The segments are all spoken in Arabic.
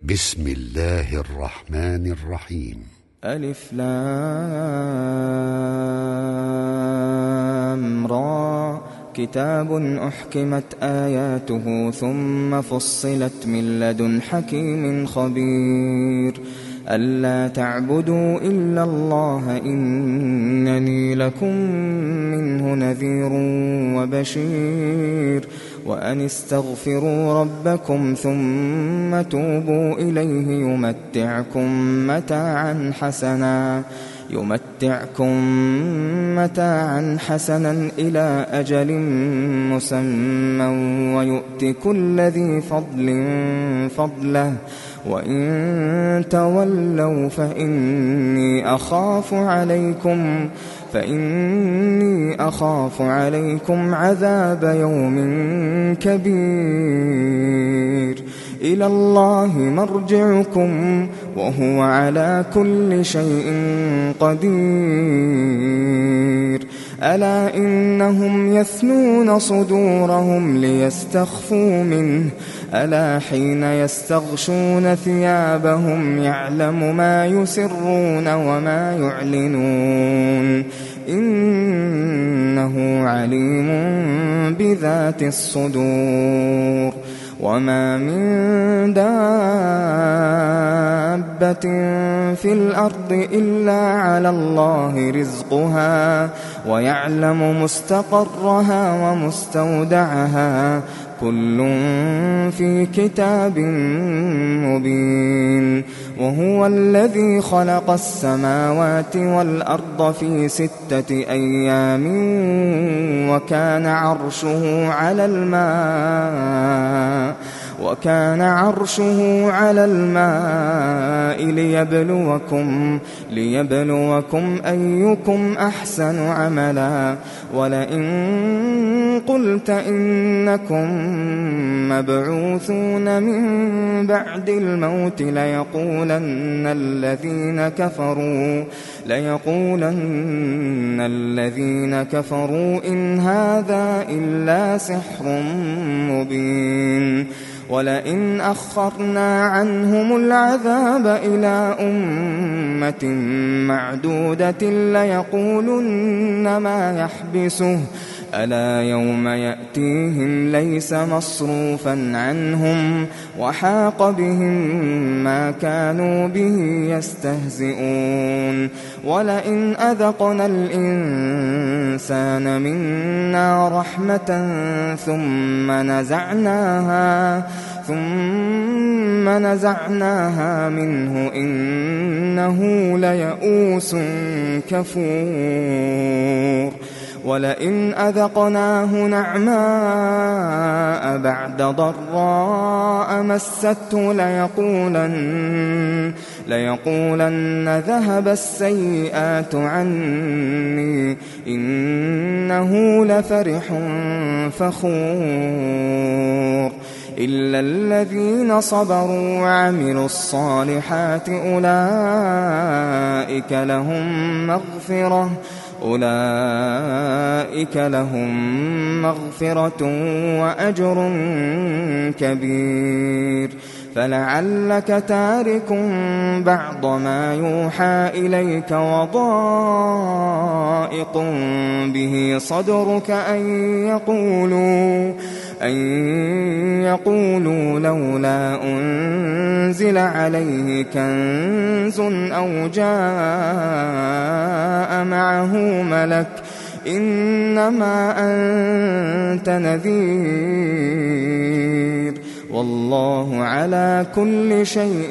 بسم الله الرحمن الرحيم. ألف لام را كتاب أحكمت آياته ثم فصلت من لدن حكيم خبير ألا تعبدوا إلا الله إنني لكم منه نذير وبشير وأن استغفروا ربكم ثم توبوا إليه يمتعكم متاعا حسنا إلى أجل مسمى ويؤت كل ذي فضل فضله وإن تولوا فإني أخاف عليكم عذاب يوم كبير إلى الله مرجعكم وهو على كل شيء قدير ألا إنهم يثنون صدورهم ليستخفوا منه ألا حين يستغشون ثيابهم يعلم ما يسرون وما يعلنون إنه عليم بذات الصدور وما من دابة في الأرض إلا على الله رزقها ويعلم مستقرها ومستودعها كل في كتاب مبين وهو الذي خلق السماوات والأرض في 6 أيام وكان عرشه على الماء ليبلوكم أيكم أحسن عملا ولئن قلت إنكم مبعوثون من بعد الموت ليقولن الذين كفروا إن هذا إلا سحر مبين ولئن أخرنا عنهم العذاب إلى أمة معدودة ليقولن ما يحبسه ألا يوم يأتيهم ليس مصروفا عنهم وحاق بهم ما كانوا به يستهزئون ولئن أذقنا الإنسان منا رحمة ثم نزعناها منه إنه ليئوس كفور ولئن أذقناه نعماء بعد ضراء مسته ليقولن ذهب السيئات عني إنه لفرح فخور إلا الذين صبروا وعملوا الصالحات أولئك لهم مغفرة وأجر كبير فلعلك تارك بعض ما يوحى إليك وضائق به صدرك أن يقولوا لولا أنزل عليه كنز أو جاء معه ملك إنما أنت نذير والله على كل شيء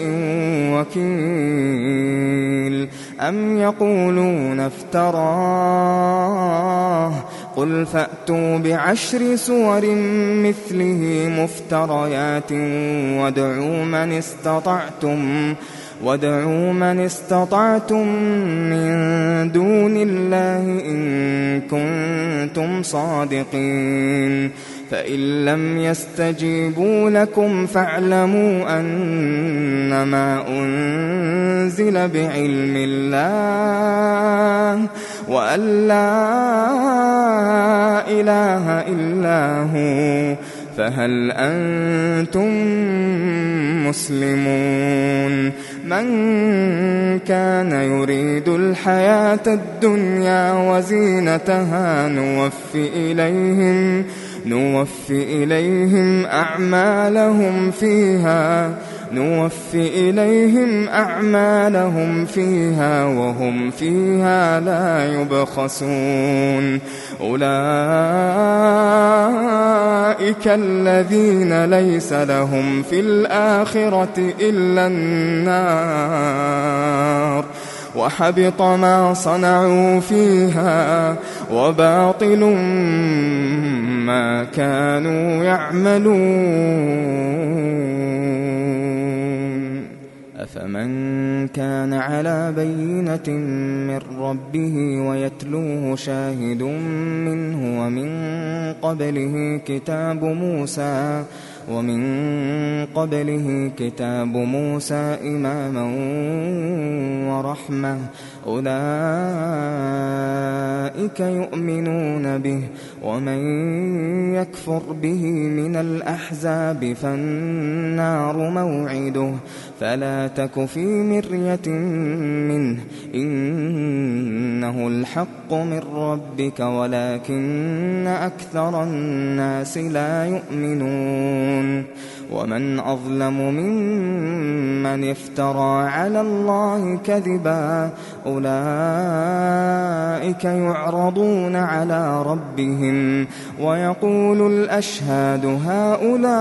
وكيل أم يقولون افتراه قل فأتوا ب10 سور مثله مفتريات وادعوا من استطعتم من دون الله إن كنتم صادقين فإن لم يستجيبوا لكم فاعلموا أنما أنزل بعلم الله وأن لا إله إلا هو فهل أنتم مسلمون من كان يريد الحياة الدنيا وزينتها نوفي إليهم أعمالهم فيها وهم فيها لا يبخسون أولئك الذين ليس لهم في الآخرة إلا النار وحبط ما صنعوا فيها وباطل ما كانوا يعملون أفمن كان على بينة من ربه ويتلوه شاهد منه ومن قبله كتاب موسى إماما ورحمة أولئك يؤمنون به ومن يكفر به من الأحزاب فالنار موعده فلا تك في مرية منه إنه الحق من ربك ولكن أكثر الناس لا يؤمنون ومن أظلم ممن افترى على الله كذبا أولئك يعرضون على ربهم ويقول الأشهاد هؤلاء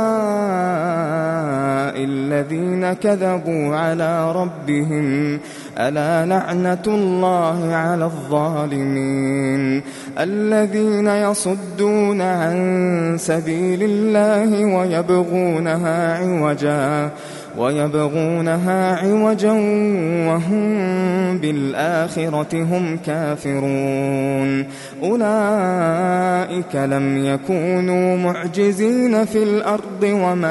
الذين كذبوا على ربهم ألا لعنة الله على الظالمين الذين يصدون عن سبيل الله ويبغونها عوجا وهم بالآخرة هم كافرون أولئك لم يكونوا معجزين في الأرض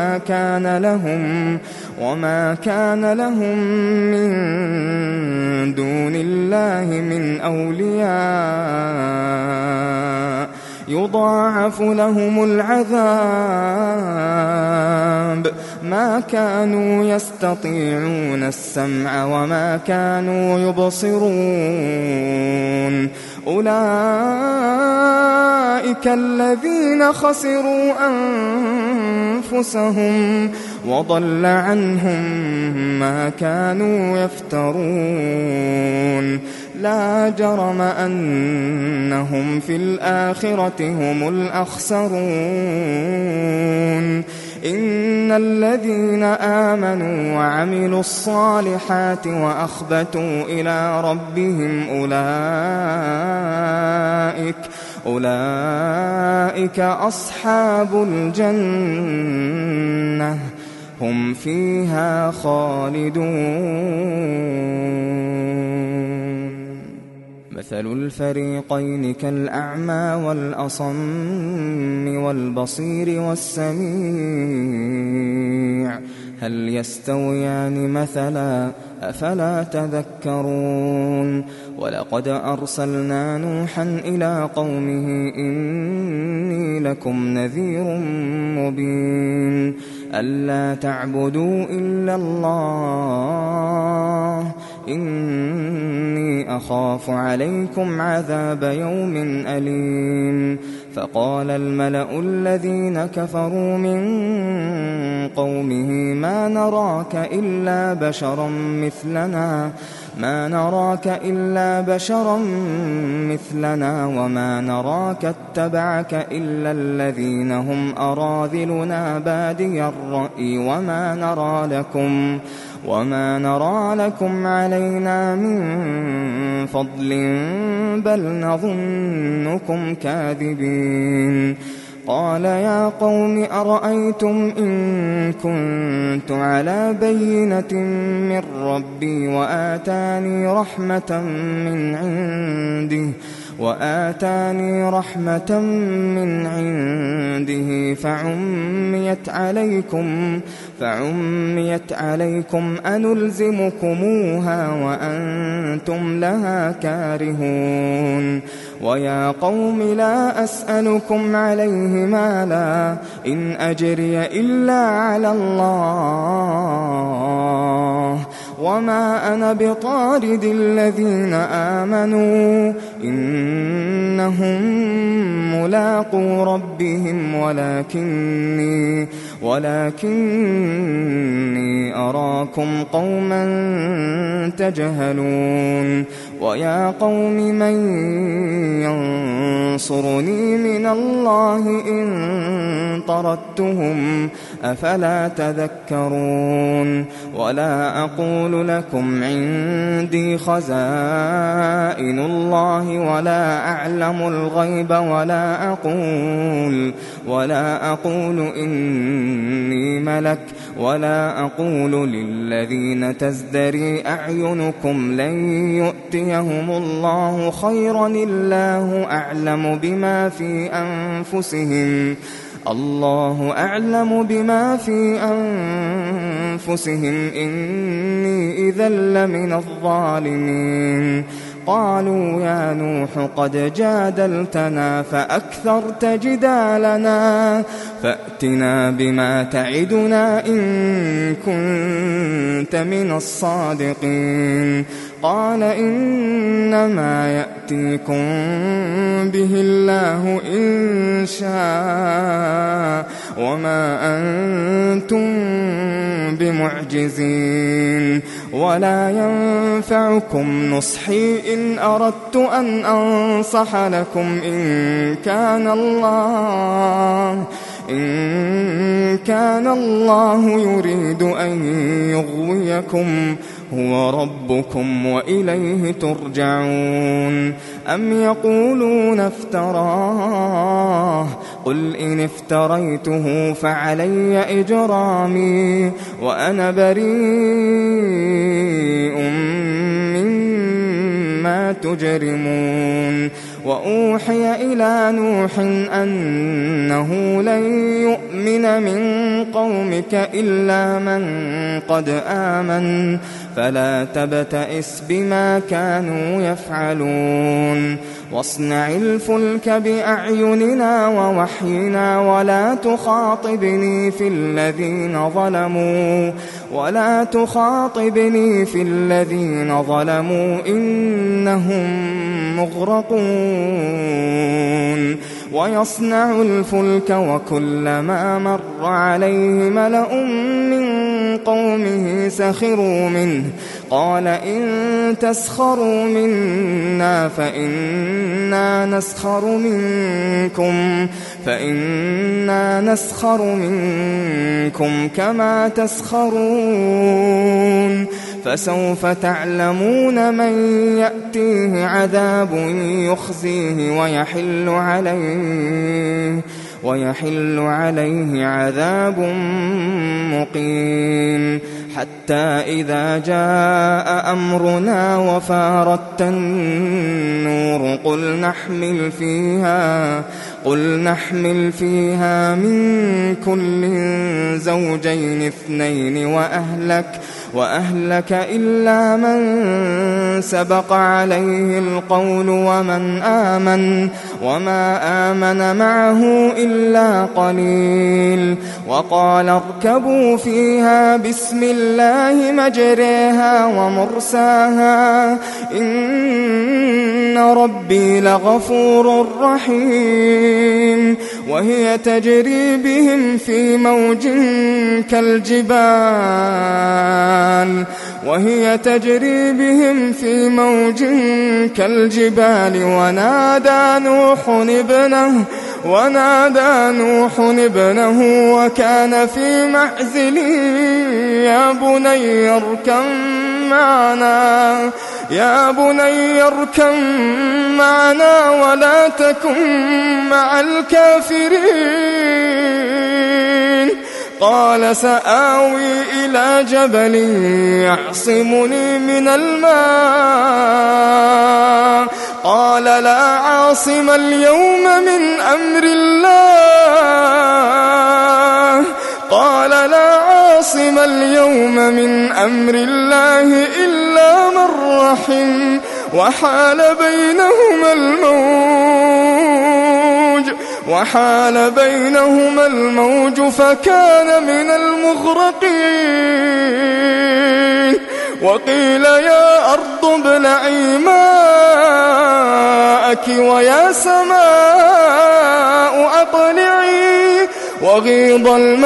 وما كان لهم من دون الله من أولياء يضاعف لهم العذاب ما كانوا يستطيعون السمع وما كانوا يبصرون أولئك الذين خسروا أنفسهم وضل عنهم ما كانوا يفترون لا جرم أنهم في الآخرة هم الأخسرون إن الذين آمنوا وعملوا الصالحات وأخبتوا إلى ربهم أولئك أصحاب الجنة هم فيها خالدون مثل الفريقين كالأعمى والأصم والبصير والسميع هل يستويان مثلا أفلا تذكرون ولقد أرسلنا نوحا إلى قومه إني لكم نذير مبين ألا تعبدوا إلا الله إني أخاف عليكم عذاب يوم أليم فقال الملأ الذين كفروا من قومه ما نراك إلا بشرا مثلنا وما نراك اتبعك إلا الذين هم أراذلنا بادي الرأي وما نرى لكم علينا من فضل بل نظنكم كاذبين قال يا قوم أرأيتم إن كنت على بينة من ربي وآتاني رحمة من عنده فعميت عليكم أنلزمكموها وأنتم لها كارهون ويا قوم لا أسألكم عليه مالا إن أجري إلا على الله وما أنا بطارد الذين آمنوا إنهم ملاقو ربهم ولكني أراكم قوما تجهلون ويا قوم من ينصرني من الله إن طردتهم أفلا تذكرون ولا أقول لكم عندي خزائن الله ولا أعلم الغيب ولا أقول إني ملك ولا أقول للذين تزدري أعينكم لن يؤتيهم الله خيرا الله أعلم بما في أنفسهم إني إذا لمن الظالمين قالوا يا نوح قد جادلتنا فأكثرت جدالنا فأتنا بما تعدنا إن كنت من الصادقين قال إنما يأتيكم به الله إن شاء وما أنتم بمعجزين ولا ينفعكم نصحي إن أردت أن أنصح لكم إن كان الله يريد أن يغويكم هو ربكم وإليه ترجعون أم يقولون افتراه قل إن افتريته فعلي إجرامي وأنا بريء مما تجرمون وأوحي إلى نوح أنه لن يؤمن من قومك إلا من قد آمن فلا تبتئس بما كانوا يفعلون واصنع الفلك بأعيننا ووحينا ولا تخاطبني في الذين ظلموا إنهم مغرقون ويصنع الفلك وكلما مر عليه ملأ من قومه سخروا منه قال إن تسخروا منا فإنا نسخر منكم كما تسخرون فسوف تعلمون من يأتيه عذاب يخزيه ويحل عليه عذاب مقيم حتى إذا جاء أمرنا وفارت النور قل نحمل فيها من كل زوجين اثنين وأهلك إلا من سبق عليه القول وما آمن معه إلا قليل وقال اركبوا فيها بسم الله مجريها ومرساها إن ربي لغفور رحيم وهي تجري بهم في موج كالجبال ونادى نوح ابنه وكان في معزل يا بني اركب معنا ولا تكن مع الكافرين قال سآوي إلى جبل يعصمني من الماء قال لا عاصم اليوم من أمر الله عاصم اليوم من أمر الله إلا من رحم وحال بينهما الموج فكان من المغرقين وقيل يا أرض ابلعي ماءك ويا سماء أقلعي وغيض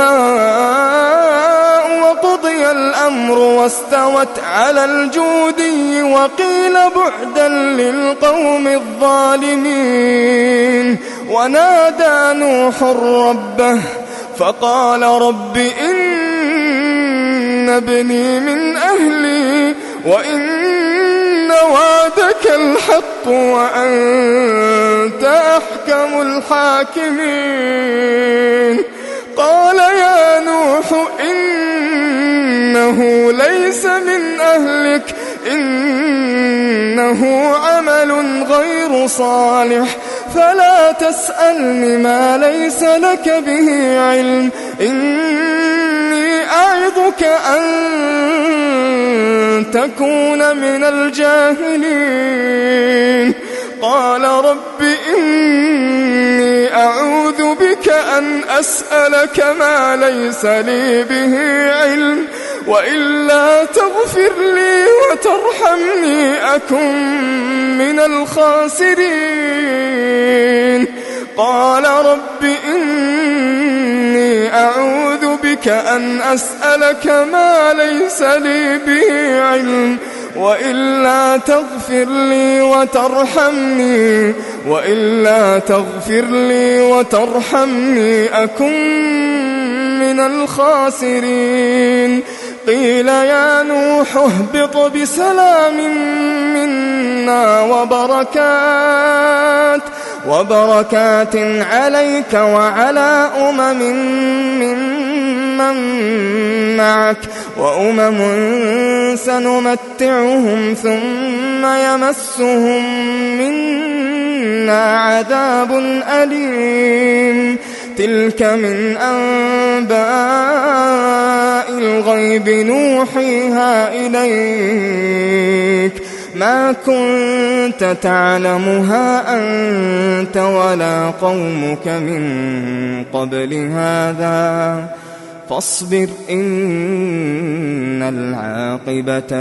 الماء وقضي الأمر واستوت على الجودي وقيل بعدا للقوم الظالمين ونادى نوح ربه فقال رب إن ابني من أهلي وإن وعدك الحق وأنت أحكم الحاكمين قال يا نوح إنه ليس من أهلك إنه عمل غير صالح فلا تسألني ما ليس لك به علم إني أعظك أن تكون من الجاهلين قال رب إني أعوذ بك أن أسألك ما ليس لي به علم وإلا تغفر لي وترحمني أكن من الخاسرين قال رب إني أعوذ بك أن أسألك ما ليس لي به علم وإلا تغفر لي وترحمني أكن من الخاسرين قيل يا نوح اهبط بسلام منا وبركات عليك وعلى ممن معك وأمم سنمتعهم ثم يمسهم منا عذاب أليم تلك من أنباء الغيب نوحيها إليك ما كنت تعلمها أنت ولا قومك من قبل هذا فاصبر إن العاقبة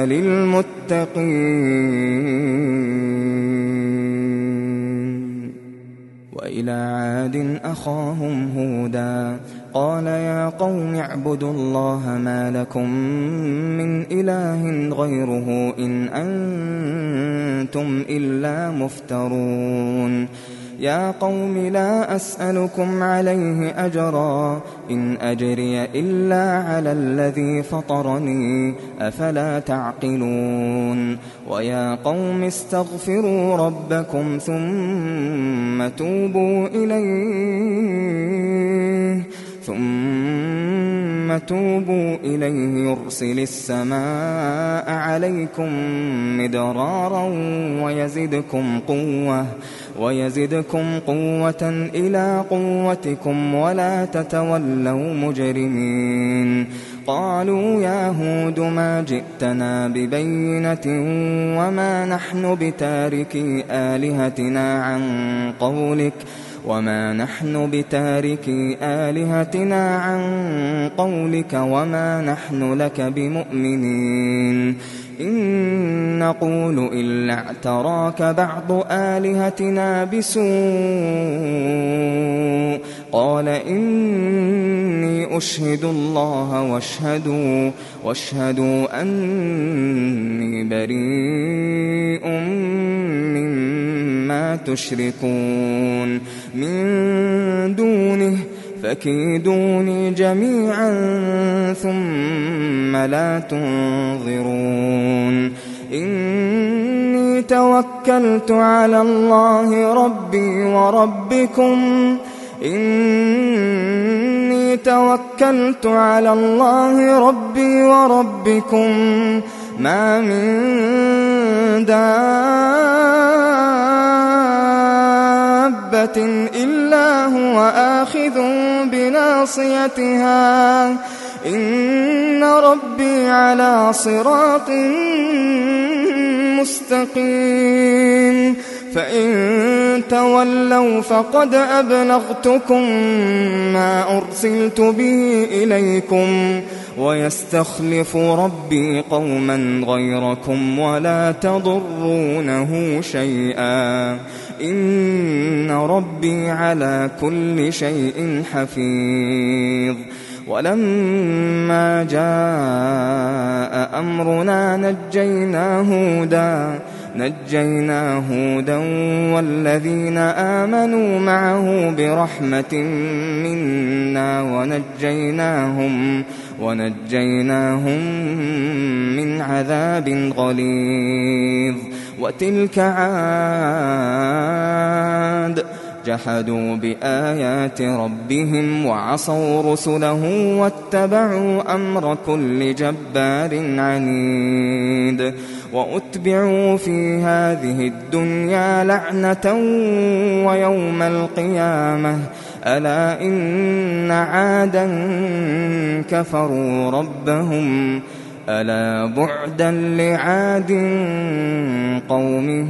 للمتقين وإلى عاد أخاهم هودا قال يا قوم اعبدوا الله ما لكم من إله غيره إن أنتم إلا مفترون يا قوم لا أسألكم عليه أجرا إن أجري إلا على الذي فطرني أفلا تعقلون ويا قوم استغفروا ربكم ثم توبوا إليه يرسل السماء عليكم مدرارا ويزدكم قوة إلى قوتكم ولا تتولوا مجرمين قالوا يا هود ما جئتنا ببينة وما نحن بتاركي آلهتنا عن قولك وما نحن لك بمؤمنين إن نقول إلا اعتراك بعض آلهتنا بسوء قال إني أشهد الله واشهدوا أني بريء مما تشركون من دونه فكيدوني جميعا ثم لا تنظرون إني توكلت على الله ربي وربكم ما من دابة إلا هو آخذ بناصيتها إن ربي على صراط مستقيم فإن تولوا فقد أبلغتكم ما أرسلت به إليكم ويستخلف ربي قوما غيركم ولا تضرونه شيئا إن ربي على كل شيء حفيظ. ولما جاء أمرنا نجينا هودا والذين آمنوا معه برحمة منا ونجيناهم من عذاب غليظ. وتلك عاد جحدوا بآيات ربهم وعصوا رسله واتبعوا أمر كل جبار عنيد. وأتبعوا في هذه الدنيا لعنة ويوم القيامة ألا إن عادا كفروا ربهم ألا بعدا لعاد قوم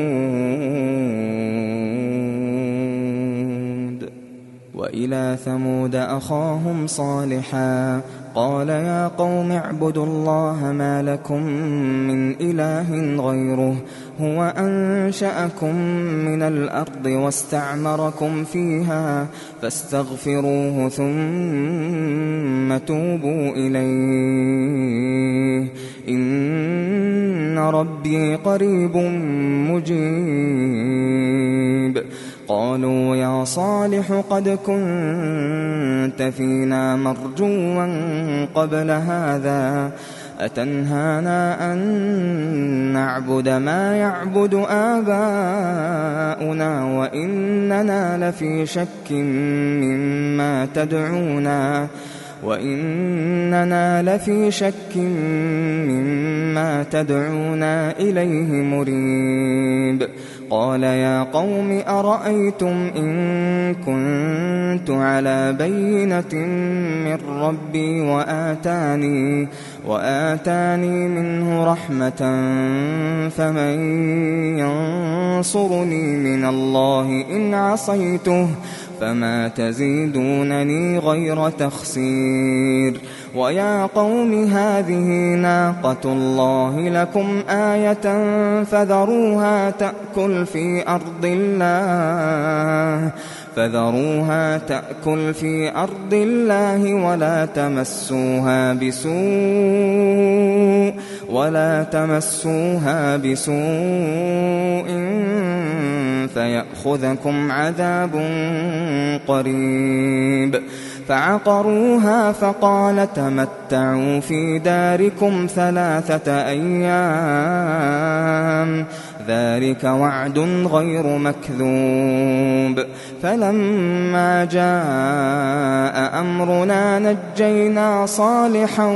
هود. وإلى ثمود أخاهم صالحا قال يا قوم اعبدوا الله ما لكم من إله غيره هو أنشأكم من الأرض واستعمركم فيها فاستغفروه ثم توبوا إليه إن ربي قريب مجيب. قالوا يا صالح قد كنت فينا مرجوا قبل هذا أتنهانا أن نعبد ما يعبد آباؤنا وإننا لفي شك مما تدعونا إليه مريب. قال يا قوم أرأيتم إن كنت على بينة من ربي وآتاني منه رحمة فمن ينصرني من الله إن عصيته فما تزيدونني غير تخسير. ويا قوم هذه ناقة الله لكم آية فذروها تأكل في أرض الله ولا تمسوها بسوء فيأخذكم عذاب قريب. فعقروها فقال تمتعوا في داركم 3 أيام ذلك وعد غير مكذوب. فلما جاء أمرنا نجينا صالحا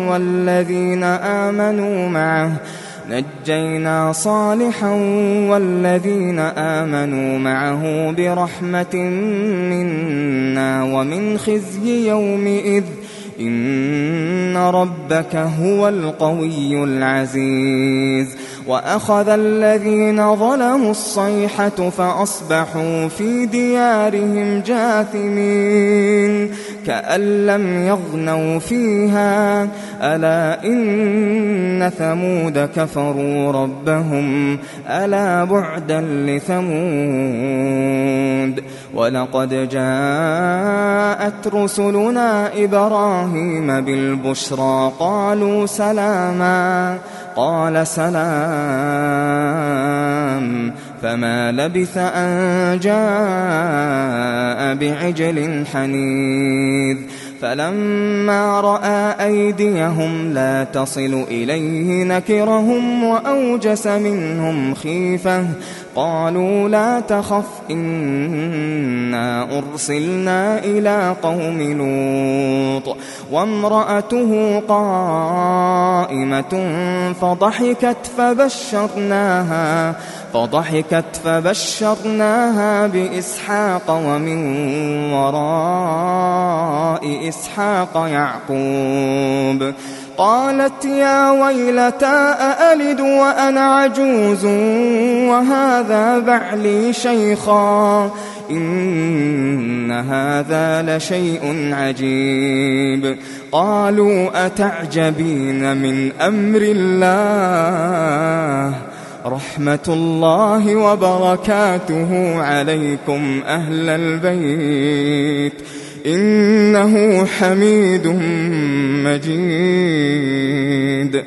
والذين آمنوا معه برحمة منا ومن خزي يومئذ إن ربك هو القوي العزيز. وأخذ الذين ظلموا الصيحة فأصبحوا في ديارهم جاثمين كأن لم يغنوا فيها ألا إن ثمود كفروا ربهم ألا بعدا لثمود. ولقد جاءت رسلنا إبراهيم بالبشرى قالوا سلاما قال سلام فما لبث أن جاء بعجل حنيذ. فلما رأى أيديهم لا تصل إليه نكرهم وأوجس منهم خيفة قالوا لا تخف إنا أرسلنا إلى قوم لوط وامرأته قائمة فضحكت فبشرناها بإسحاق ومن وراء وإسحاق يعقوب. قالت يا ويلتى أألد وأنا عجوز وهذا بعلي شيخا إن هذا لشيء عجيب. قالوا أتعجبين من أمر الله رحمة الله وبركاته عليكم أهل البيت إنه حميد مجيد.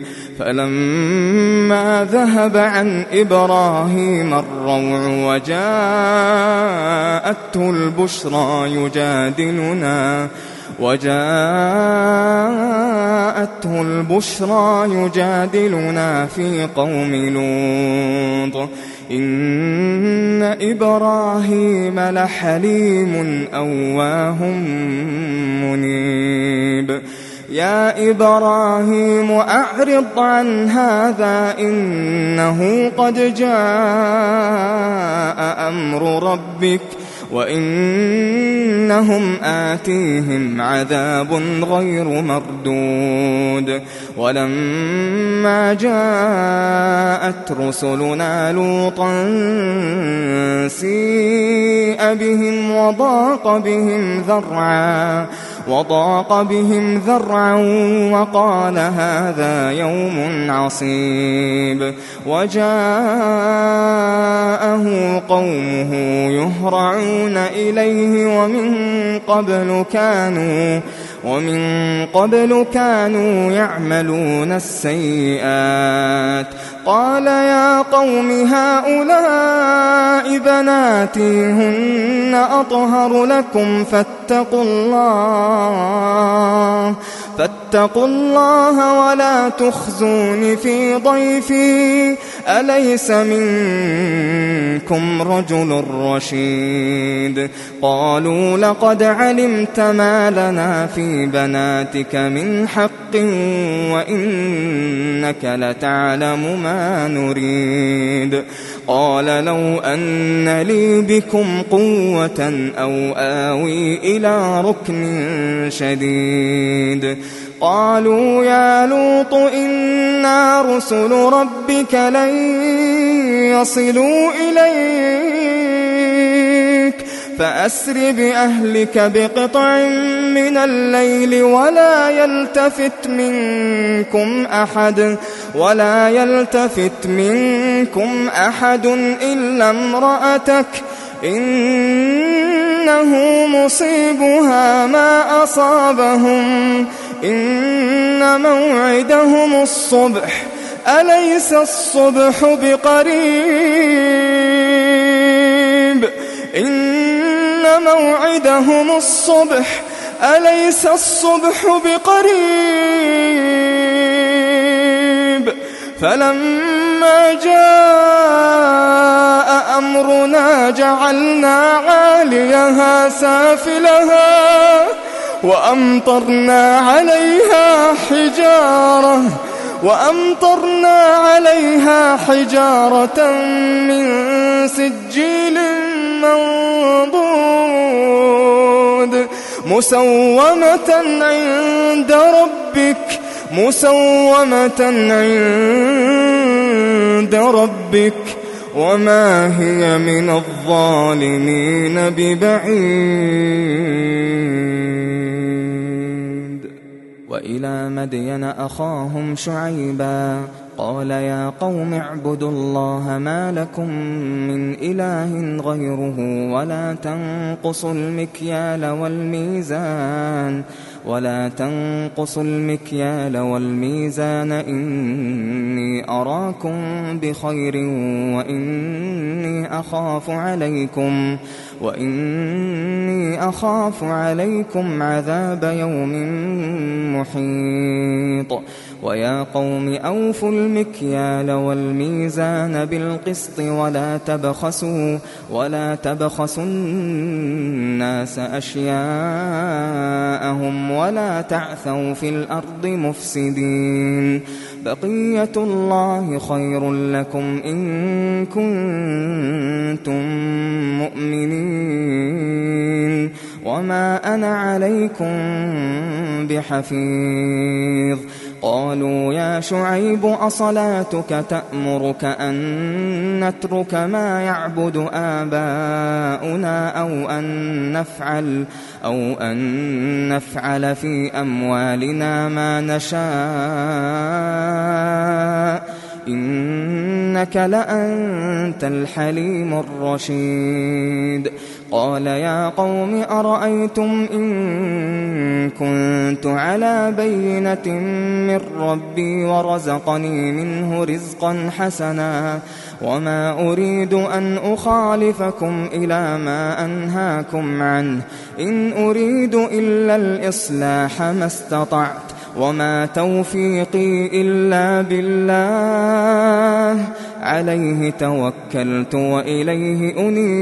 فلما ذهب عن إبراهيم الروع وجاءته البشرى يجادلنا في قوم لوط إن إبراهيم لحليم أواه منيب. يا إبراهيم أعرض عن هذا إنه قد جاء أمر ربك وإنهم آتيهم عذاب غير مردود. ولما جاءت رسلنا لوطا سيء بهم وضاق بهم ذرعا وقال هذا يوم عصيب. وجاءه قومه يهرعون إليه ومن قبل كانوا يعملون السيئات. قال يا قوم هؤلاء بناتي هن أطهر لكم فاتقوا الله ولا تخزون في ضيفي أليس منكم رجل رشيد. قالوا لقد علمت ما لنا في بناتك من حق وإنك لتعلم ما نريد. قال لو أن لي بكم قوة أو آوي إلى ركن شديد. قالوا يا لوط إنا رسل ربك لن يصلوا إليك فأسر بأهلك بقطع من الليل ولا يلتفت منكم أحد إلا امرأتك إنه مصيبها ما أصابهم إن موعدهم الصبح أليس الصبح بقريب إن موعدهم الصبح أليس الصبح بقريب. فلما جاء أمرنا جعلنا عاليها سافلها وأمطرنا عليها حجارة من سجيل منضود مسومة عند ربك وما هي من الظالمين ببعيد. وإلى مدين أخاهم شعيبا قال يا قوم اعبدوا الله ما لكم من إله غيره ولا تنقصوا المكيال والميزان إني أراكم بخير وإني أخاف عليكم عذاب يوم محيط. ويا قوم أوفوا المكيال والميزان بالقسط ولا تبخسوا الناس أشياءهم ولا تعثوا في الأرض مفسدين. بقية الله خير لكم إن كنتم مؤمنين وما أنا عليكم بحفيظ. قالوا يا شعيب أصلاتك تأمرك أن نترك ما يعبد آباؤنا أو أن نفعل في أموالنا ما نشاء إنك لأنت الحليم الرشيد. قال يا قوم أرأيتم إن كنت على بينة من ربي ورزقني منه رزقا حسنا وما أريد أن أخالفكم إلى ما أنهاكم عنه إن أريد إلا الإصلاح ما استطعت وما توفيقي إلا بالله عليه توكلت وإليه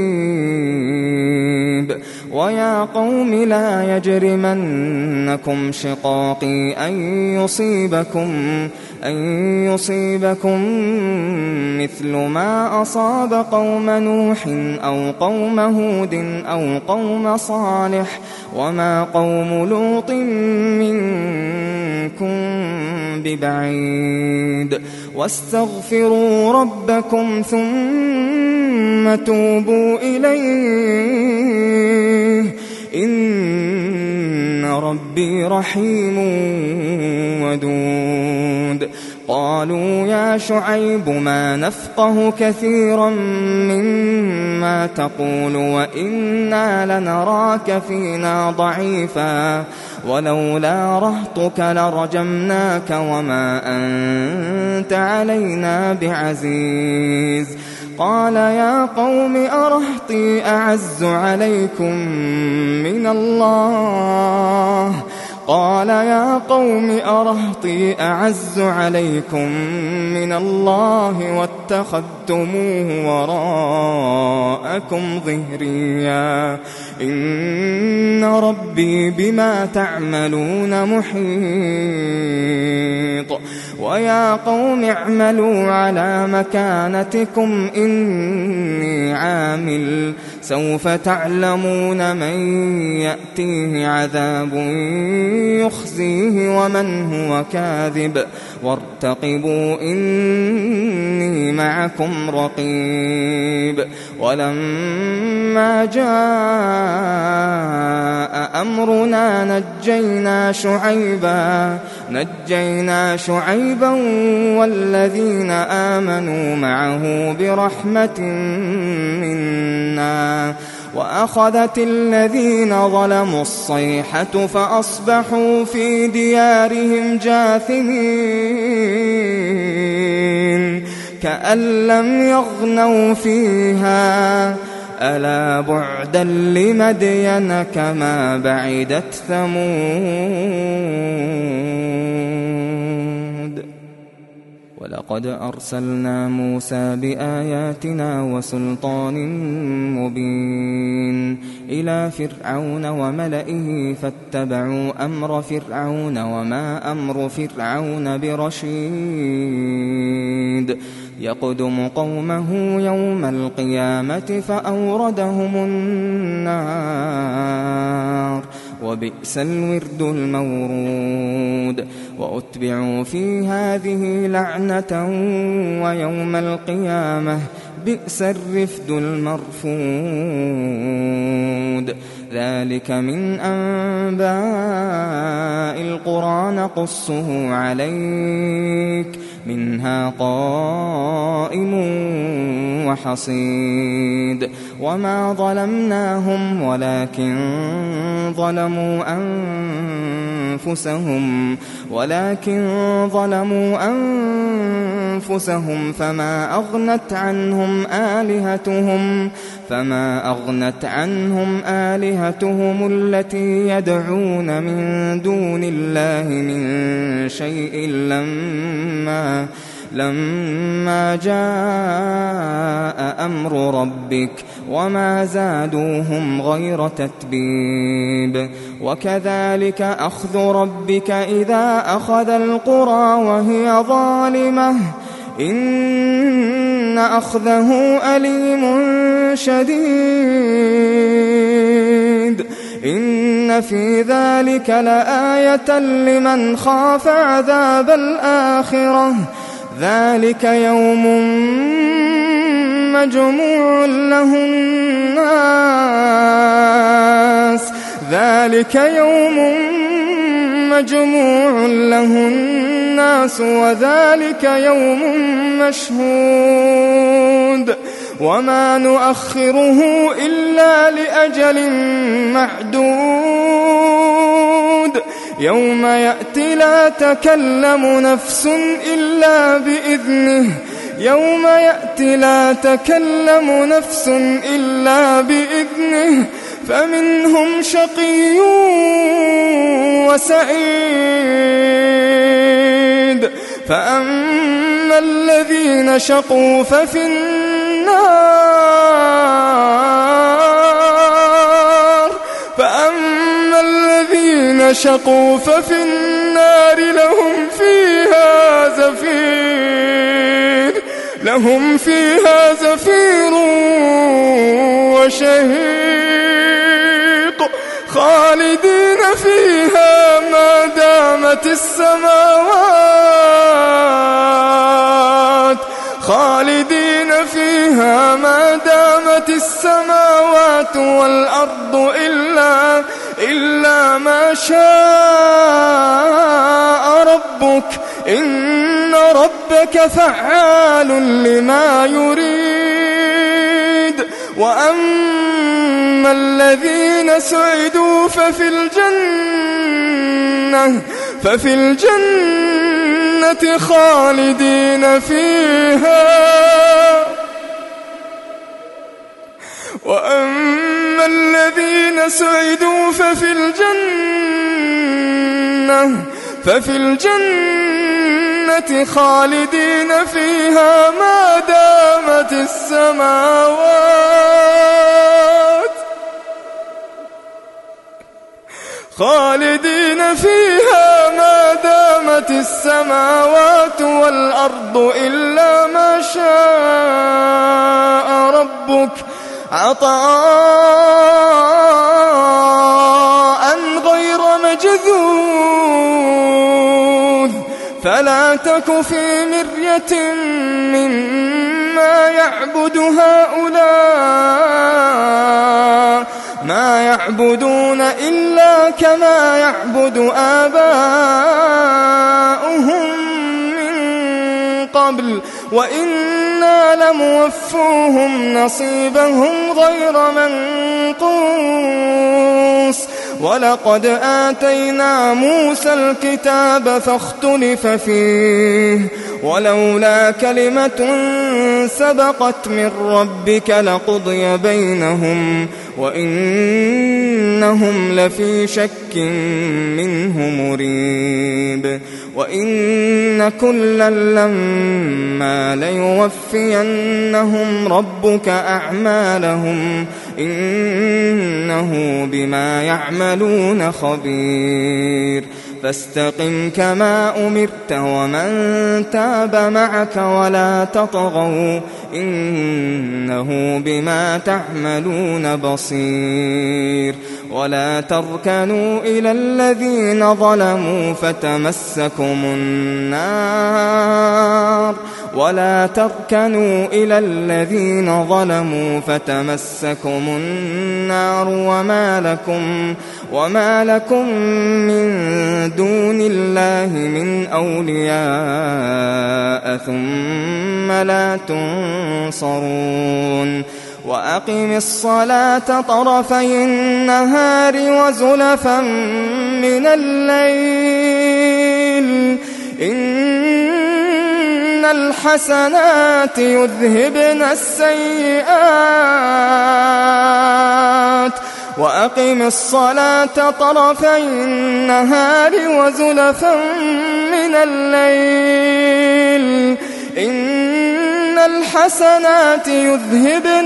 أنيب. ويا قوم لا يجرمنكم شقاقي أن يصيبكم مثل ما أصاب قوم نوح أو قوم هود أو قوم صالح وما قوم لوط منكم ببعيد. واستغفروا ربكم ثم توبوا إليه إن ربي رحيم ودود. قالوا يا شعيب ما نفقه كثيرا مما تقول وإنا لنراك فينا ضعيفا ولولا رهطك لرجمناك وما أنت علينا بعزيز. قال يا قوم أرهطي أعز عليكم من الله واتخذتموه وراءكم ظهريا إن ربي بما تعملون محيط. ويا قوم اعملوا على مكانتكم إني عامل سوف تعلمون من يأتيه عذاب يخزيه ومن هو كاذب وارتقبوا إني معكم رقيب. ولما جاء أمرنا نجينا شعيبا والذين آمنوا معه برحمة منا وأخذت الذين ظلموا الصيحة فأصبحوا في ديارهم جاثمين كأن لم يغنوا فيها ألا بعدا لمدين كما بعدت ثمود. ولقد أرسلنا موسى بآياتنا وسلطان مبين إلى فرعون وملئه فاتبعوا أمر فرعون وما أمر فرعون برشيد. يقدم قومه يوم القيامة فأوردهم النار وبئس الورد المورود. وأتبعوا في هذه لعنة ويوم القيامة بئس الرفد المرفود. ذلك من أنباء القرى نقصه عليك منها قائم وحصيد. وما ظلمناهم ولكن ظلموا أنفسهم فما أغنت عنهم آلهتهم التي يدعون من دون الله من شيء لما جاء أمر ربك وما زادوهم غير تتبيب. وكذلك أخذ ربك إذا أخذ القرى وهي ظالمة إن أخذه أليم شديد. إن في ذلك لآية لمن خاف عذاب الآخرة ذلك يوم مجموع له الناس وذلك يوم مشهود وما نؤخره إلا لأجل معدود يوم يأتي لا تكلم نفس إلا بإذنه فمنهم شقي وسعيد فأما الذين شقوا ففي النار لهم فيها زفير وشهيق خالدين فيها ما دامت السماوات والأرض إلا ما شاء ربك إن ربك فعال لما يريد وأما الذين سعدوا ففي الجنة خالدين فيها وأما الذين سعدوا ففي الجنة خالدين فيها ما دامت السماوات والأرض إلا ما شاء ربك عطاء غير مجذوذ فلا تك في مرية مما يعبد هؤلاء ما يعبدون إلا كما يعبد آباؤهم من قبل وإنا لموفوهم نصيبهم غير منقوص ولقد آتينا موسى الكتاب فاختلف فيه ولولا كلمة سبقت من ربك لقضي بينهم وإنهم لفي شك منه مريب وإن كلا لما ليوفينهم ربك أعمالهم إنه بما يعملون خبير فاستقم كما أمرت ومن تاب معك ولا تطغوا إنه بما تعملون بصير ولا تركنوا إلى الذين ظلموا فتمسكم النار وما لكم من دون الله من أولياء ثم لا تنصرون وأقم الصلاة طرفي النهار وزلفا من الليل إن الحسنات يذهبن السيئات وأقم الصلاة طرفي النهار وزلفا من الليل إن الحسنات يذهبن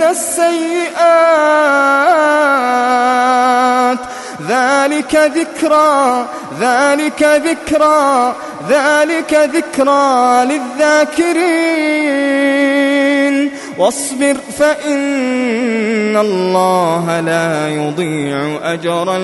السيئات ذلك ذكرى للذاكرين واصبر فإن الله لا يضيع أجر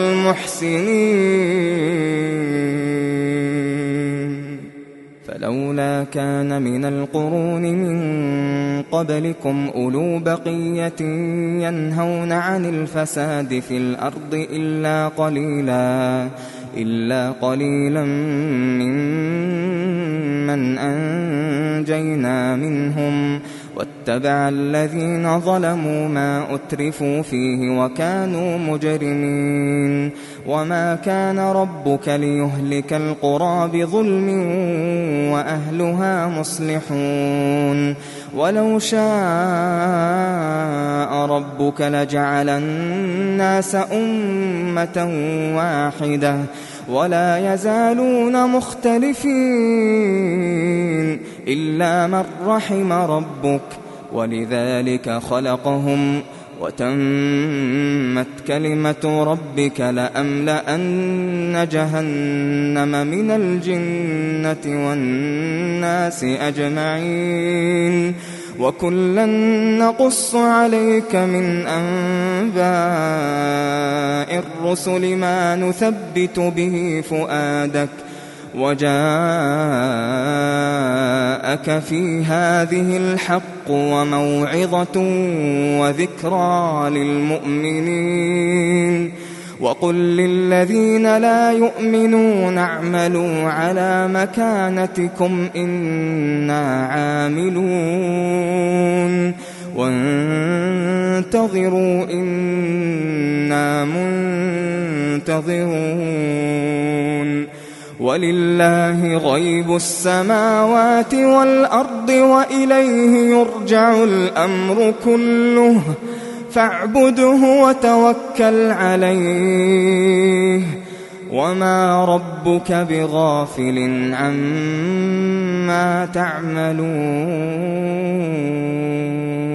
المحسنين فلولا كان من القرون من قبلكم أولو بقية ينهون عن الفساد في الأرض إلا قليلا ممن أنجينا منهم واتبع الذين ظلموا ما أترفوا فيه وكانوا مجرمين وما كان ربك ليهلك القرى بظلم وأهلها مصلحون ولو شاء ربك لجعل الناس أمة واحدة ولا يزالون مختلفين إلا من رحم ربك ولذلك خلقهم وتمت كلمة ربك لأملأن جهنم من الجنة والناس أجمعين وكلا نقص عليك من أنباء الرسل ما نثبت به فؤادك وجاءك في هذه الحق وموعظة وذكرى للمؤمنين وقل للذين لا يؤمنون اعملوا على مكانتكم إنا عاملون وانتظروا إنا منتظرون ولله غيب السماوات والأرض وإليه يرجع الأمر كله فاعبده وتوكل عليه وما ربك بغافل عما تعملون